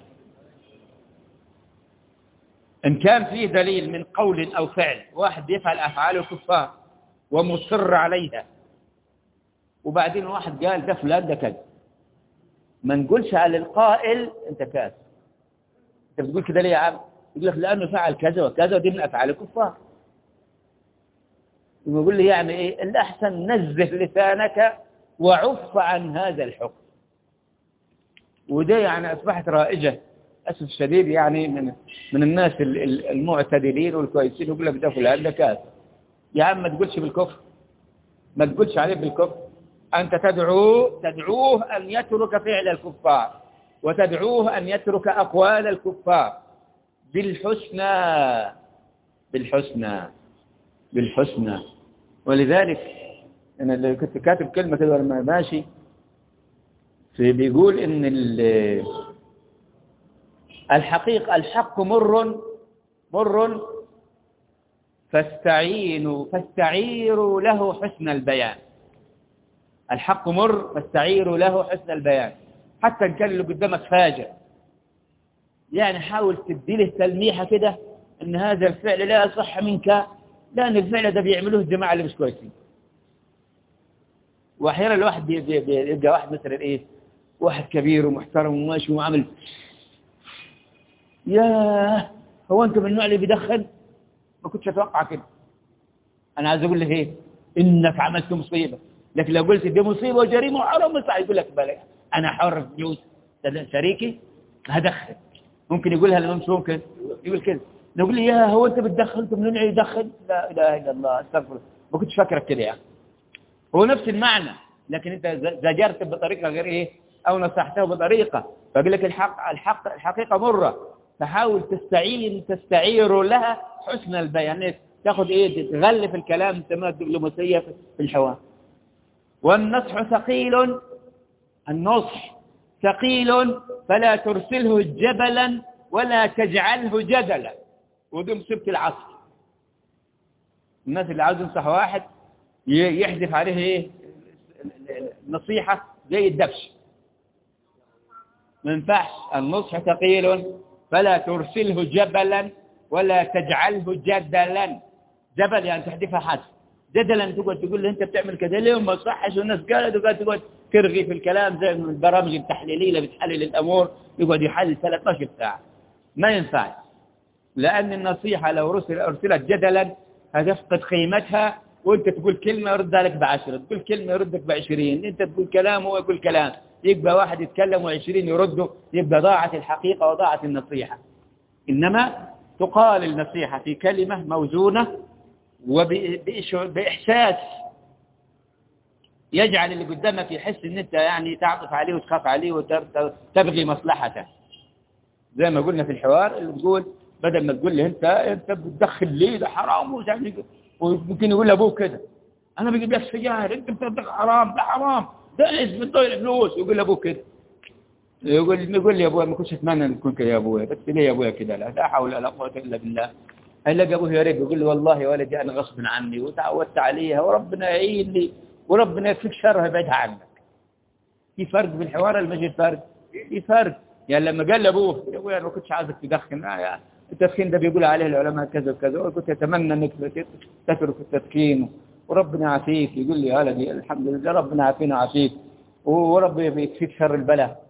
ان كان فيه دليل من قول او فعل، واحد يفعل افعال الكفار ومصر عليها، وبعدين واحد قال ده فلان ده كذا، ما نقولش على القائل انت كافر. انت بتقول كده ليه يا عم؟ يقول لك لانه فعل كذا وكذا ودي من افعال الكفار. يقول لي يعني ايه الاحسن نزه لسانك وعف عن هذا الحكم. وده يعني اصبحت رائجه اسف الشديد يعني من من الناس المعتدلين والكويسين، يقول لك ده فلان ده كافر. يا عم ما تقولش بالكفر، ما تقولش عليه بالكفر. انت تدعوه تدعوه ان يترك فعل الكفار، وتدعوه ان يترك اقوال الكفار بالحسنى بالحسنى بالحسنى. ولذلك أنا اللي كنت كاتب كلمة كده لما ماشي في بيقول إن الحقيقة الحق مر مر فاستعينوا فاستعيروا له حسن البيان. الحق مر فاستعيروا له حسن البيان، حتى إن كان اللي قدامك فاجر، يعني حاول تديله تلميحة كده إن هذا الفعل لا يصح منك، لأن الفعل ده بيعملوه الجماعة اللي مش كويسين. وأحيانا الواحد بيبقى واحد مثلا إيه، واحد كبير ومحترم وماشي وعمل، ياه هو أنت من النوع اللي بيدخن؟ ما كنتش أتوقع كده. أنا عايز أقول لك إيه، إنك عملت مصيبة، لكن لو قلت دي مصيبة وجريمة وحرام مصيبة يقول لك بلا أنا حر في جوز شريكي هدخن. ممكن يقولها ولا مش ممكن؟ يقول كده. نقول لي يا هو أنت بتدخن؟ أنت من النوع اللي يدخن؟ لا إله إلا الله استغفر، ما كنتش فاكرك كده يعني. هو نفس المعنى، لكن أنت زجرت بطريقة غير إيه، أو نصحته بطريقة. فأقول لك الحق الحق الحقيقة مرة، فحاول تستعين تستعير لها حسن البيان، تاخذ إيه، تغلف الكلام تسمى الدبلوماسية في الحوار. والنصح ثقيل، النصح ثقيل فلا ترسله جبلا ولا تجعله جدلا. ودي مصيبة العصر. الناس اللي عاوز ينصح واحد يحذف عليه ايه النصيحة زي الدبش، ما ينفعش. النصح ثقيل فلا ترسله جبلا ولا تجعله جدلا. جبل يعني تحذفها حذف، جدلا تقعد تقول له انت بتعمل كذا ليه وما صحش والناس قالت، وقاعد تقعد ترغي في الكلام زي من البرامج التحليليه اللي بتحلل الامور، يقعد يحلل ثلاثة عشر ساعه. ما ينفع، لان النصيحه لو رسل ارسلت جدلا هتفقد قيمتها، وانت تقول كلمه يرد عليك بعشرة، تقول كلمه يردك بعشرين، انت تقول كلام وهو يقول كلام، يبقى واحد يتكلم وعشرين يرده، يبقى ضاعت الحقيقه وضاعت النصيحه. انما تقال النصيحه في كلمه موزونه وبإحساس يجعل اللي قدامك يحس ان انت يعني تعطف عليه وتخاف عليه وتبغي مصلحته. زي ما قلنا في الحوار اللي تقول بدل ما تقول له انت انت بتدخل ليه ده حرام وممكن يقول لابوه كده انا بجيب لك سجاير انت بتدخل حرام ده حرام ده اسم بتضيع الفلوس، يقول لابوه كده، يقول يقول لي يا ابويا ما كنتش اتمنى ان تكون كده يا ابويا، بس ليه يا ابويا كده؟ لا لا حول ولا قوه الا بالله. هيلاقي ابوه يا ريت يقول له والله يا ولدي انا غصب عني وتعودت عليها وربنا يعين لي وربنا يكفيك شرها يبعدها عنك. في فرق في الحوار ولا مش فرق؟ في فرق. يعني لما قال لابوه يا ابويا انا ما كنتش عايزك تدخن، آه التدخين ده بيقول عليه العلماء كذا وكذا، وكنت اتمنى انك تترك التدخين وربنا يعافيك. يقول لي يا ولدي الحمد لله ربنا يعافينا ويعافيك وربنا يكفيك شر البلاء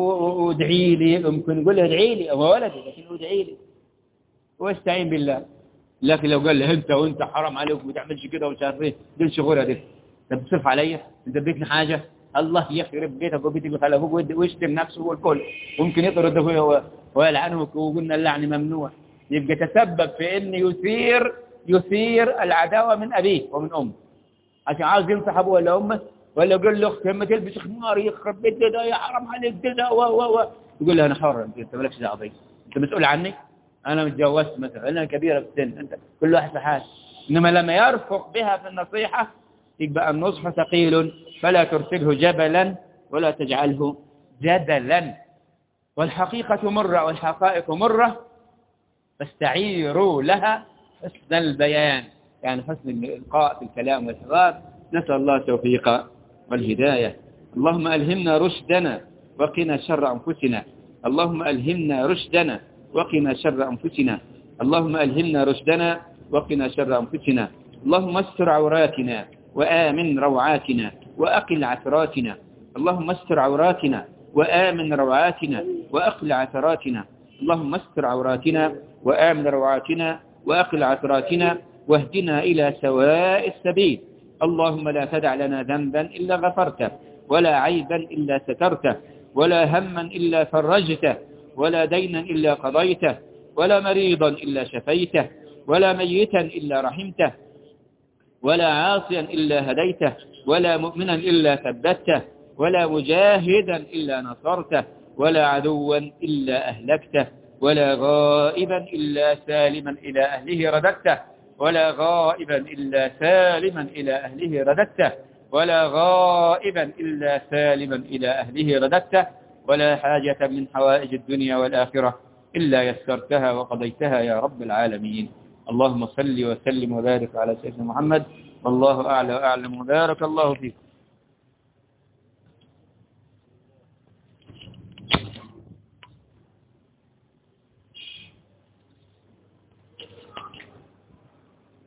وادعي لي. ممكن يقول له ادعي لي يا ولدي، لكن ادعي لي واستعين بالله. لكن لو قال له انت وانت حرام عليك وما تعملش كده ومش عارف ايه، دي شغوره دي، انت بتصرف عليا، انت اديتني حاجه، الله يخرب بيتك وبيتك اللي خلقوك ويشتم نفسه والكل، ممكن يطرد هو ويلعنه وقلنا اللعن ممنوع. يبقى تسبب في ان يثير يثير العداوه من ابيه ومن امه عشان عاوز ينصح ابوه ولا امه، ولا يقول له اختي ما تلبس خمار يخرب بيتك ده يا حرام عليك كده و و و يقول له انا حر، انت مالكش دعوه بي، انت مسؤول عني، انا متجوزت مثلا، انا كبيره في السن، انت كل واحد في حال. انما لما يرفق بها في النصيحه يبقى النصح ثقيل فلا ترسله جبلا ولا تجعله جدلا. والحقيقه مره والحقائق مره فاستعيروا لها حسن البيان، يعني حسن الإلقاء في الكلام والحوار. نسأل الله التوفيق والهداية. اللهم ألهمنا رشدنا وقنا شر أنفسنا، اللهم ألهمنا رشدنا وقنا شر أنفسنا، اللهم ألهمنا رشدنا وقنا شر أنفسنا. اللهم استر عوراتنا وآمن روعاتنا وأقل عثراتنا، اللهم استر عوراتنا وآمن روعاتنا وأقل عثراتنا، اللهم استر عوراتنا وآمن روعاتنا وأقل عثراتنا واهدنا إلى سواء السبيل. اللهم لا تدع لنا ذنبا إلا غفرته ولا عيبا إلا سترته ولا هما إلا فرجته ولا دينا إلا قضيته ولا مريضا إلا شفيته ولا ميتا إلا رحمته ولا عاصيا إلا هديته ولا مؤمنا إلا ثبته ولا مجاهدا إلا نصرته ولا عدوا إلا أهلكته ولا غائبا إلا سالما إلى أهله رددته ولا غائبا إلا سالما إلى أهله رددته ولا غائبا إلا سالما إلى أهله رددته ولا حاجة من حوائج الدنيا والآخرة إلا يسرتها وقضيتها يا رب العالمين. اللهم صل وسلم وبارك على سيدنا محمد، والله أعلى وأعلم، وبارك الله فيكم.